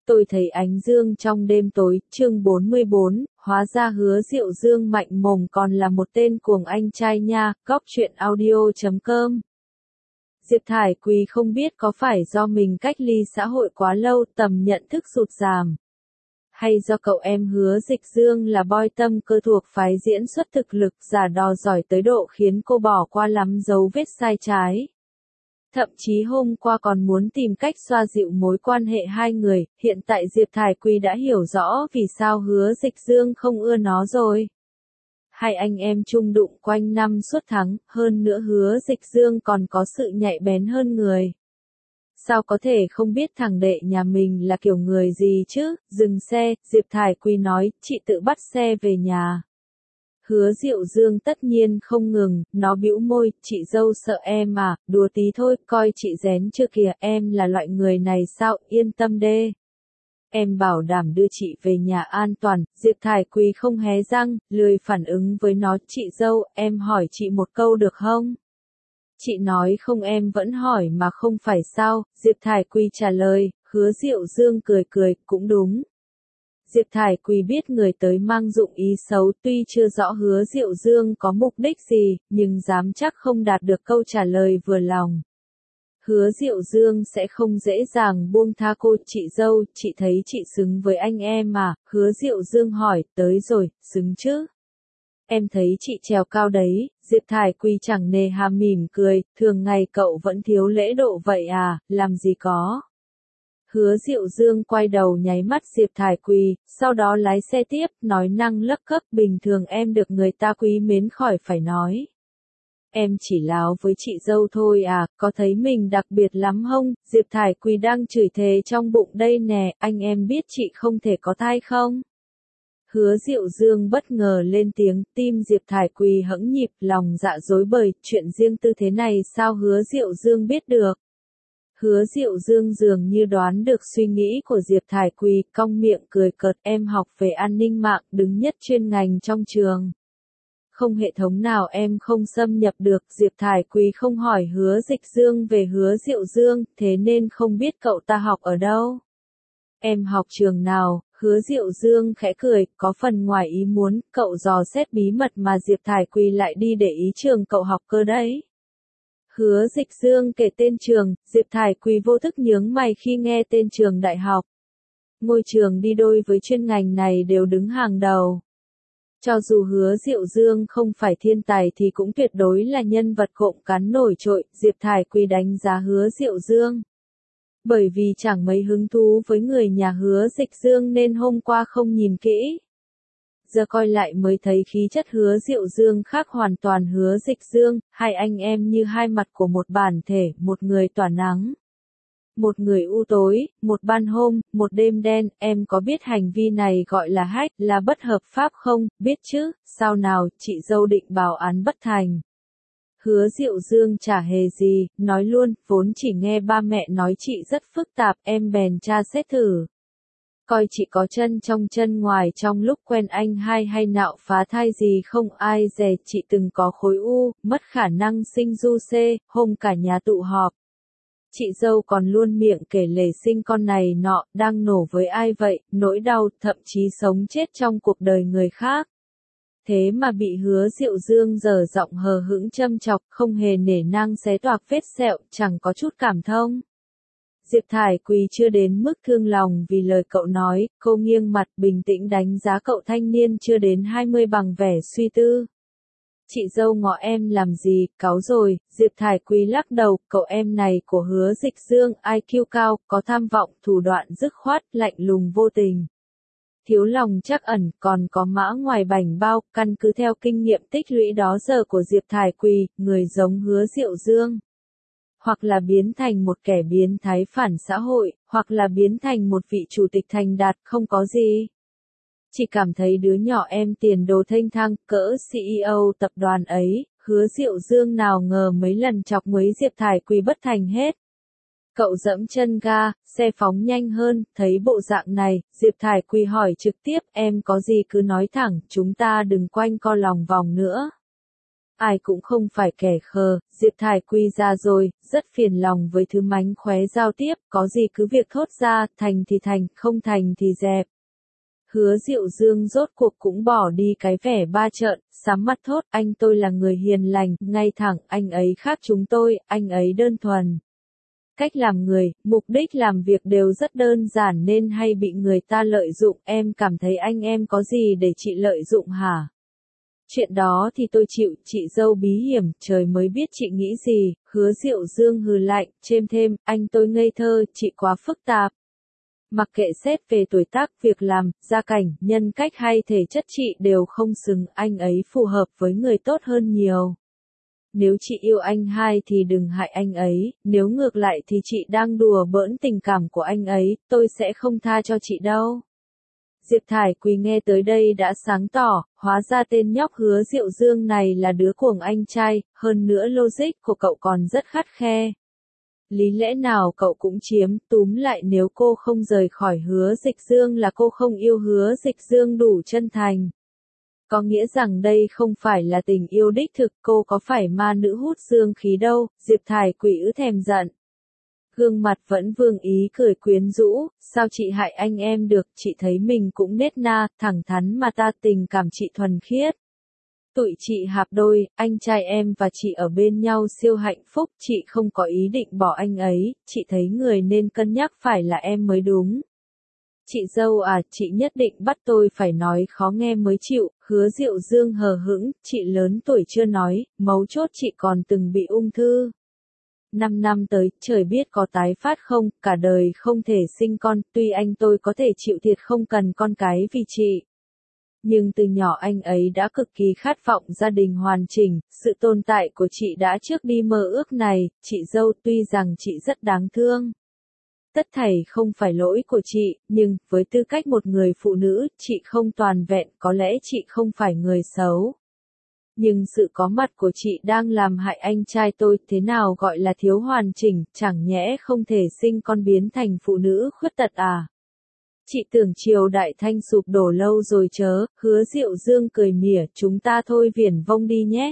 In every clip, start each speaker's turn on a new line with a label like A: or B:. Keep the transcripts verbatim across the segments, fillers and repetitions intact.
A: Tôi thấy ánh dương trong đêm tối, chương bốn mươi bốn, hóa ra Hứa Diệu Dương mạnh mồm còn là một tên cuồng anh trai nha, góc truyện audio chấm com. Diệp Thải Quỳ không biết có phải do mình cách ly xã hội quá lâu tầm nhận thức sụt giảm. Hay do cậu em Hứa Dịch Dương là boy tâm cơ thuộc phái diễn xuất thực lực giả đò giỏi tới độ khiến cô bỏ qua lắm dấu vết sai trái. Thậm chí hôm qua còn muốn tìm cách xoa dịu mối quan hệ hai người, hiện tại Diệp Thải Quỳ đã hiểu rõ vì sao Hứa Dịch Dương không ưa nó rồi. Hai anh em chung đụng quanh năm suốt tháng, hơn nữa Hứa Dịch Dương còn có sự nhạy bén hơn người. Sao có thể không biết thằng đệ nhà mình là kiểu người gì chứ? Dừng xe, Diệp Thải Quỳ nói, chị tự bắt xe về nhà. Hứa Diệu Dương tất nhiên không ngừng, nó bĩu môi, chị dâu sợ em à, đùa tí thôi, coi chị rén chưa kìa, em là loại người này sao, yên tâm đê. Em bảo đảm đưa chị về nhà an toàn, Diệp Thải Quỳ không hé răng, lười phản ứng với nó, chị dâu, em hỏi chị một câu được không? Chị nói không em vẫn hỏi mà không phải sao, Diệp Thải Quỳ trả lời, Hứa Diệu Dương cười cười, cũng đúng. Diệp Thải Quỳ biết người tới mang dụng ý xấu, tuy chưa rõ Hứa Diệu Dương có mục đích gì, nhưng dám chắc không đạt được câu trả lời vừa lòng. Hứa Diệu Dương sẽ không dễ dàng buông tha cô, chị dâu, chị thấy chị xứng với anh em mà, Hứa Diệu Dương hỏi, tới rồi, xứng chứ? Em thấy chị trèo cao đấy, Diệp Thải Quỳ chẳng nề hà mỉm cười, thường ngày cậu vẫn thiếu lễ độ vậy à, làm gì có. Hứa Diệu Dương quay đầu nháy mắt Diệp Thải Quỳ, sau đó lái xe tiếp, nói năng lấc cấc bình thường em được người ta quý mến khỏi phải nói. Em chỉ láo với chị dâu thôi à, có thấy mình đặc biệt lắm không? Diệp Thải Quỳ đang chửi thề trong bụng đây nè, anh em biết chị không thể có thai không? Hứa Diệu Dương bất ngờ lên tiếng, tim Diệp Thải Quỳ hững nhịp, lòng dạ rối bời, chuyện riêng tư thế này sao Hứa Diệu Dương biết được? Hứa Diệu Dương dường như đoán được suy nghĩ của Diệp Thải Quỳ, cong miệng cười cợt, em học về an ninh mạng, đứng nhất chuyên ngành trong trường. Không hệ thống nào em không xâm nhập được, Diệp Thải Quỳ không hỏi Hứa Dịch Dương về Hứa Diệu Dương, thế nên không biết cậu ta học ở đâu. Em học trường nào? Hứa Diệu Dương khẽ cười, có phần ngoài ý muốn, cậu dò xét bí mật mà Diệp Thải Quỳ lại đi để ý trường cậu học cơ đấy. Hứa Dịch Dương kể tên trường, Diệp Thải Quỳ vô thức nhướng mày khi nghe tên trường đại học. Ngôi trường đi đôi với chuyên ngành này đều đứng hàng đầu. Cho dù Hứa Diệu Dương không phải thiên tài thì cũng tuyệt đối là nhân vật cộm cán nổi trội, Diệp Thải Quỳ đánh giá Hứa Diệu Dương. Bởi vì chẳng mấy hứng thú với người nhà Hứa Dịch Dương nên hôm qua không nhìn kỹ. Giờ coi lại mới thấy khí chất Hứa Diệu Dương khác hoàn toàn Hứa Dịch Dương, hai anh em như hai mặt của một bản thể, một người tỏa nắng. Một người u tối, một ban hôm, một đêm đen, em có biết hành vi này gọi là hack, là bất hợp pháp không, biết chứ, sao nào, chị dâu định báo án bất thành. Hứa Diệu Dương chả hề gì, nói luôn, vốn chỉ nghe ba mẹ nói chị rất phức tạp, em bèn tra xét thử. Coi chị có chân trong chân ngoài trong lúc quen anh hai hay nạo phá thai gì không ai dè chị từng có khối u, mất khả năng sinh du xê, hôm cả nhà tụ họp. Chị dâu còn luôn miệng kể lể sinh con này nọ, đang nổ với ai vậy, nỗi đau, thậm chí sống chết trong cuộc đời người khác. Thế mà bị Hứa Diệu Dương dở giọng hờ hững châm chọc, không hề nể nang xé toạc vết sẹo, chẳng có chút cảm thông. Diệp Thải Quỳ chưa đến mức thương lòng vì lời cậu nói, cô nghiêng mặt bình tĩnh đánh giá cậu thanh niên chưa đến hai mươi bằng vẻ suy tư. Chị dâu ngọ em làm gì, cáu rồi, Diệp Thải Quỳ lắc đầu, cậu em này của Hứa Dịch Dương, i kiu cao, có tham vọng, thủ đoạn dứt khoát, lạnh lùng vô tình. Thiếu lòng trắc ẩn, còn có mã ngoài bảnh bao, căn cứ theo kinh nghiệm tích lũy đó giờ của Diệp Thải Quỳ, người giống Hứa Diệu Dương. Hoặc là biến thành một kẻ biến thái phản xã hội, hoặc là biến thành một vị chủ tịch thành đạt, không có gì. Chỉ cảm thấy đứa nhỏ em tiền đồ thênh thang, cỡ xê e ô tập đoàn ấy, Hứa Diệu Dương nào ngờ mấy lần chọc nguấy Diệp Thải Quỳ bất thành hết. Cậu dẫm chân ga, xe phóng nhanh hơn, thấy bộ dạng này, Diệp Thải Quỳ hỏi trực tiếp, em có gì cứ nói thẳng, chúng ta đừng quanh co lòng vòng nữa. Ai cũng không phải kẻ khờ, Diệp Thải Quy ra rồi, rất phiền lòng với thứ mánh khóe giao tiếp, có gì cứ việc thốt ra, thành thì thành, không thành thì dẹp. Hứa Diệu Dương rốt cuộc cũng bỏ đi cái vẻ ba trợn, sám mặt thốt, anh tôi là người hiền lành, ngay thẳng, anh ấy khác chúng tôi, anh ấy đơn thuần. Cách làm người, mục đích làm việc đều rất đơn giản nên hay bị người ta lợi dụng, em cảm thấy anh em có gì để chị lợi dụng hả? Chuyện đó thì tôi chịu, chị dâu bí hiểm, trời mới biết chị nghĩ gì, Hứa Diệu Dương hừ lạnh, chêm thêm, anh tôi ngây thơ, chị quá phức tạp. Mặc kệ xét về tuổi tác, việc làm, gia cảnh, nhân cách hay thể chất chị đều không xứng, anh ấy phù hợp với người tốt hơn nhiều. Nếu chị yêu anh hai thì đừng hại anh ấy, nếu ngược lại thì chị đang đùa bỡn tình cảm của anh ấy, tôi sẽ không tha cho chị đâu. Diệp Thải Quỳ nghe tới đây đã sáng tỏ, hóa ra tên nhóc Hứa Diệu Dương này là đứa cuồng anh trai, hơn nữa logic của cậu còn rất khắt khe. Lý lẽ nào cậu cũng chiếm, túm lại nếu cô không rời khỏi Hứa Dịch Dương là cô không yêu Hứa Dịch Dương đủ chân thành. Có nghĩa rằng đây không phải là tình yêu đích thực, cô có phải ma nữ hút dương khí đâu, Diệp Thải Quỳ ứ thèm giận. Gương mặt vẫn vương ý cười quyến rũ, sao chị hại anh em được, chị thấy mình cũng nết na, thẳng thắn mà ta tình cảm chị thuần khiết. Tụi chị hạp đôi, anh trai em và chị ở bên nhau siêu hạnh phúc, chị không có ý định bỏ anh ấy, chị thấy người nên cân nhắc phải là em mới đúng. Chị dâu à, chị nhất định bắt tôi phải nói khó nghe mới chịu, Hứa Diệu Dương hờ hững, chị lớn tuổi chưa nói, mấu chốt chị còn từng bị ung thư. Năm năm tới, trời biết có tái phát không, cả đời không thể sinh con, tuy anh tôi có thể chịu thiệt không cần con cái vì chị. Nhưng từ nhỏ anh ấy đã cực kỳ khát vọng gia đình hoàn chỉnh, sự tồn tại của chị đã trước đi mơ ước này, chị dâu tuy rằng chị rất đáng thương. Tất thảy không phải lỗi của chị, nhưng, với tư cách một người phụ nữ, chị không toàn vẹn, có lẽ chị không phải người xấu. Nhưng sự có mặt của chị đang làm hại anh trai tôi, thế nào gọi là thiếu hoàn chỉnh, chẳng nhẽ không thể sinh con biến thành phụ nữ khuyết tật à? Chị tưởng triều đại thanh sụp đổ lâu rồi chớ, Hứa Diệu Dương cười mỉa, chúng ta thôi viển vông đi nhé.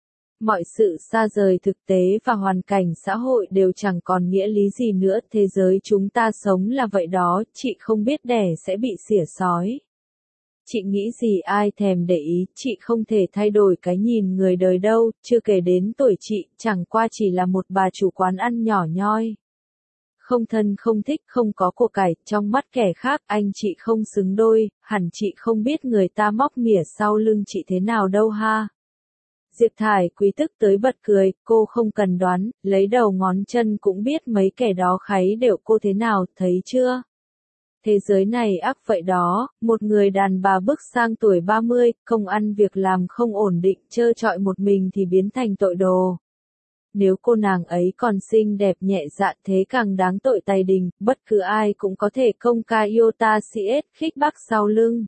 A: Mọi sự xa rời thực tế và hoàn cảnh xã hội đều chẳng còn nghĩa lý gì nữa, thế giới chúng ta sống là vậy đó, chị không biết đẻ sẽ bị xỉa sói. Chị nghĩ gì ai thèm để ý, chị không thể thay đổi cái nhìn người đời đâu, chưa kể đến tuổi chị, chẳng qua chỉ là một bà chủ quán ăn nhỏ nhoi. Không thân không thích không có của cải, trong mắt kẻ khác anh chị không xứng đôi, hẳn chị không biết người ta móc mỉa sau lưng chị thế nào đâu ha. Diệp Thải Quý tức tới bật cười, cô không cần đoán, lấy đầu ngón chân cũng biết mấy kẻ đó kháy đều cô thế nào, thấy chưa? Thế giới này ác vậy đó, một người đàn bà bước sang tuổi ba mươi, công ăn việc làm không ổn định, trơ trọi một mình thì biến thành tội đồ. Nếu cô nàng ấy còn xinh đẹp nhẹ dạ thế càng đáng tội tày đình, bất cứ ai cũng có thể công ca yêu ta si ết khích bác sau lưng.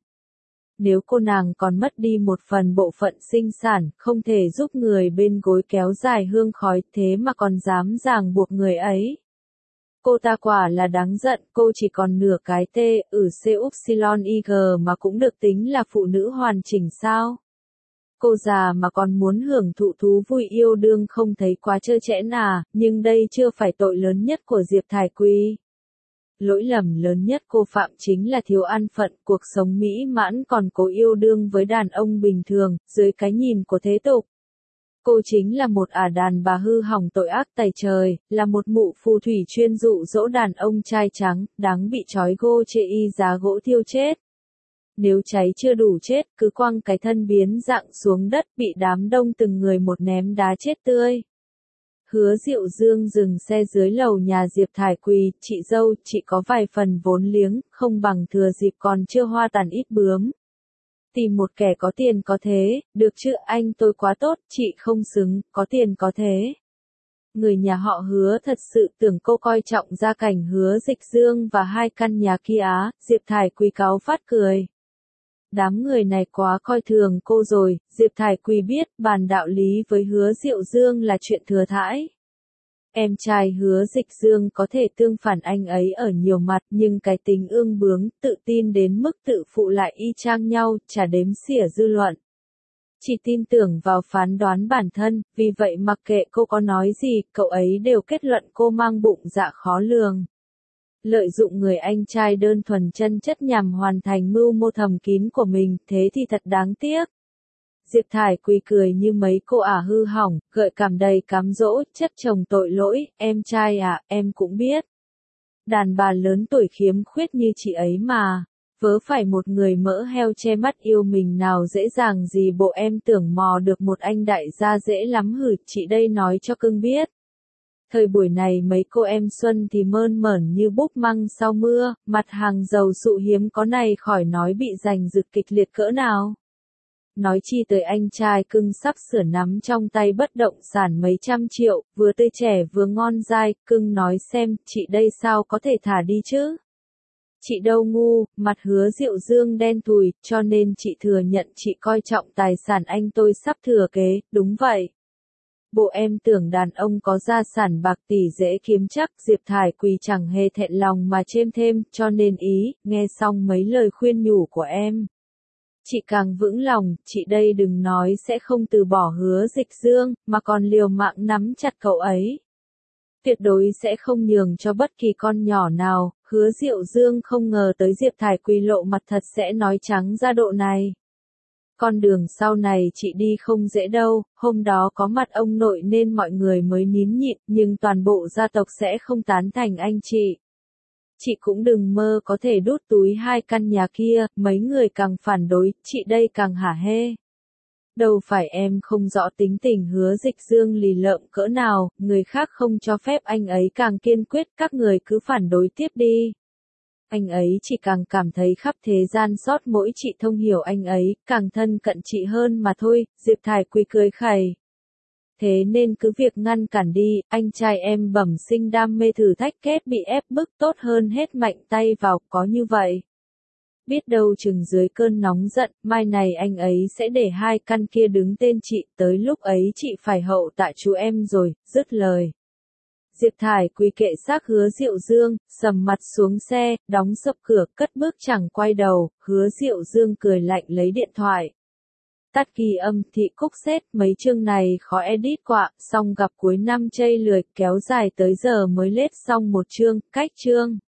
A: Nếu cô nàng còn mất đi một phần bộ phận sinh sản, không thể giúp người bên gối kéo dài hương khói thế mà còn dám ràng buộc người ấy. Cô ta quả là đáng giận, cô chỉ còn nửa cái T, ử C upsilon I G mà cũng được tính là phụ nữ hoàn chỉnh sao? Cô già mà còn muốn hưởng thụ thú vui yêu đương không thấy quá trơ trẽn à, nhưng đây chưa phải tội lớn nhất của Diệp Thải Quý. Lỗi lầm lớn nhất cô phạm chính là thiếu an phận, cuộc sống mỹ mãn còn cố yêu đương với đàn ông bình thường, dưới cái nhìn của thế tục. Cô chính là một ả đàn bà hư hỏng tội ác tày trời, là một mụ phù thủy chuyên dụ dỗ đàn ông trai trắng, đáng bị trói gô chê y giá gỗ thiêu chết. Nếu cháy chưa đủ chết, cứ quăng cái thân biến dạng xuống đất bị đám đông từng người một ném đá chết tươi. Hứa Diệu Dương dừng xe dưới lầu nhà Diệp Thải Quỳ, chị dâu, chị có vài phần vốn liếng, không bằng thừa dịp còn chưa hoa tàn ít bướm. Tìm một kẻ có tiền có thế, được chứ anh tôi quá tốt, chị không xứng, có tiền có thế. Người nhà họ Hứa thật sự tưởng cô coi trọng gia cảnh Hứa Dịch Dương và hai căn nhà kia á, Diệp Thải Quỳ cáu phát cười. Đám người này quá coi thường cô rồi, Diệp Thải Quỳ biết bàn đạo lý với Hứa Diệu Dương là chuyện thừa thãi. Em trai Hứa Dịch Dương có thể tương phản anh ấy ở nhiều mặt nhưng cái tính ương bướng, tự tin đến mức tự phụ lại y chang nhau, chả đếm xỉa dư luận. Chỉ tin tưởng vào phán đoán bản thân, vì vậy mặc kệ cô có nói gì, cậu ấy đều kết luận cô mang bụng dạ khó lường. Lợi dụng người anh trai đơn thuần chân chất nhằm hoàn thành mưu mô thầm kín của mình, thế thì thật đáng tiếc. Diệp Thải Quỳ cười như mấy cô ả hư hỏng, gợi cảm đầy cám dỗ, chất chồng tội lỗi, em trai à, em cũng biết. Đàn bà lớn tuổi khiếm khuyết như chị ấy mà, vớ phải một người mỡ heo che mắt yêu mình nào dễ dàng gì bộ em tưởng mò được một anh đại gia dễ lắm hử, chị đây nói cho cưng biết. Thời buổi này mấy cô em xuân thì mơn mởn như búp măng sau mưa, mặt hàng dầu sụ hiếm có này khỏi nói bị giành giật kịch liệt cỡ nào. Nói chi tới anh trai cưng sắp sửa nắm trong tay bất động sản mấy trăm triệu, vừa tươi trẻ vừa ngon dai, cưng nói xem, chị đây sao có thể thả đi chứ? Chị đâu ngu, mặt Hứa Diệu Dương đen thùi, cho nên chị thừa nhận chị coi trọng tài sản anh tôi sắp thừa kế, đúng vậy. Bộ em tưởng đàn ông có gia sản bạc tỷ dễ kiếm chắc, Diệp Thải Quỳ chẳng hề thẹn lòng mà chêm thêm, cho nên ý, nghe xong mấy lời khuyên nhủ của em. Chị càng vững lòng, chị đây đừng nói sẽ không từ bỏ Hứa Dịch Dương, mà còn liều mạng nắm chặt cậu ấy. Tuyệt đối sẽ không nhường cho bất kỳ con nhỏ nào, Hứa Diệu Dương không ngờ tới Diệp Thải Quỳ lộ mặt thật sẽ nói trắng ra độ này. Con đường sau này chị đi không dễ đâu, hôm đó có mặt ông nội nên mọi người mới nín nhịn, nhưng toàn bộ gia tộc sẽ không tán thành anh chị. Chị cũng đừng mơ có thể đút túi hai căn nhà kia, mấy người càng phản đối, chị đây càng hả hê. Đâu phải em không rõ tính tình Hứa Dịch Dương lì lợm cỡ nào, người khác không cho phép anh ấy càng kiên quyết, các người cứ phản đối tiếp đi. Anh ấy chỉ càng cảm thấy khắp thế gian sót mỗi chị thông hiểu anh ấy, càng thân cận chị hơn mà thôi, Diệp Thải Quỳ cười khẩy. Thế nên cứ việc ngăn cản đi, anh trai em bẩm sinh đam mê thử thách kết bị ép bức tốt hơn hết mạnh tay vào, có như vậy. Biết đâu chừng dưới cơn nóng giận, mai này anh ấy sẽ để hai căn kia đứng tên chị, tới lúc ấy chị phải hậu tạ chú em rồi, dứt lời. Diệp Thải Quỳ kệ xác Hứa Diệu Dương, sầm mặt xuống xe, đóng sập cửa, cất bước chẳng quay đầu, Hứa Diệu Dương cười lạnh lấy điện thoại. Tắt ghi âm, thị cúc xét, mấy chương này khó edit quạ, xong gặp cuối năm chây lười, kéo dài tới giờ mới lết xong một chương, cách chương.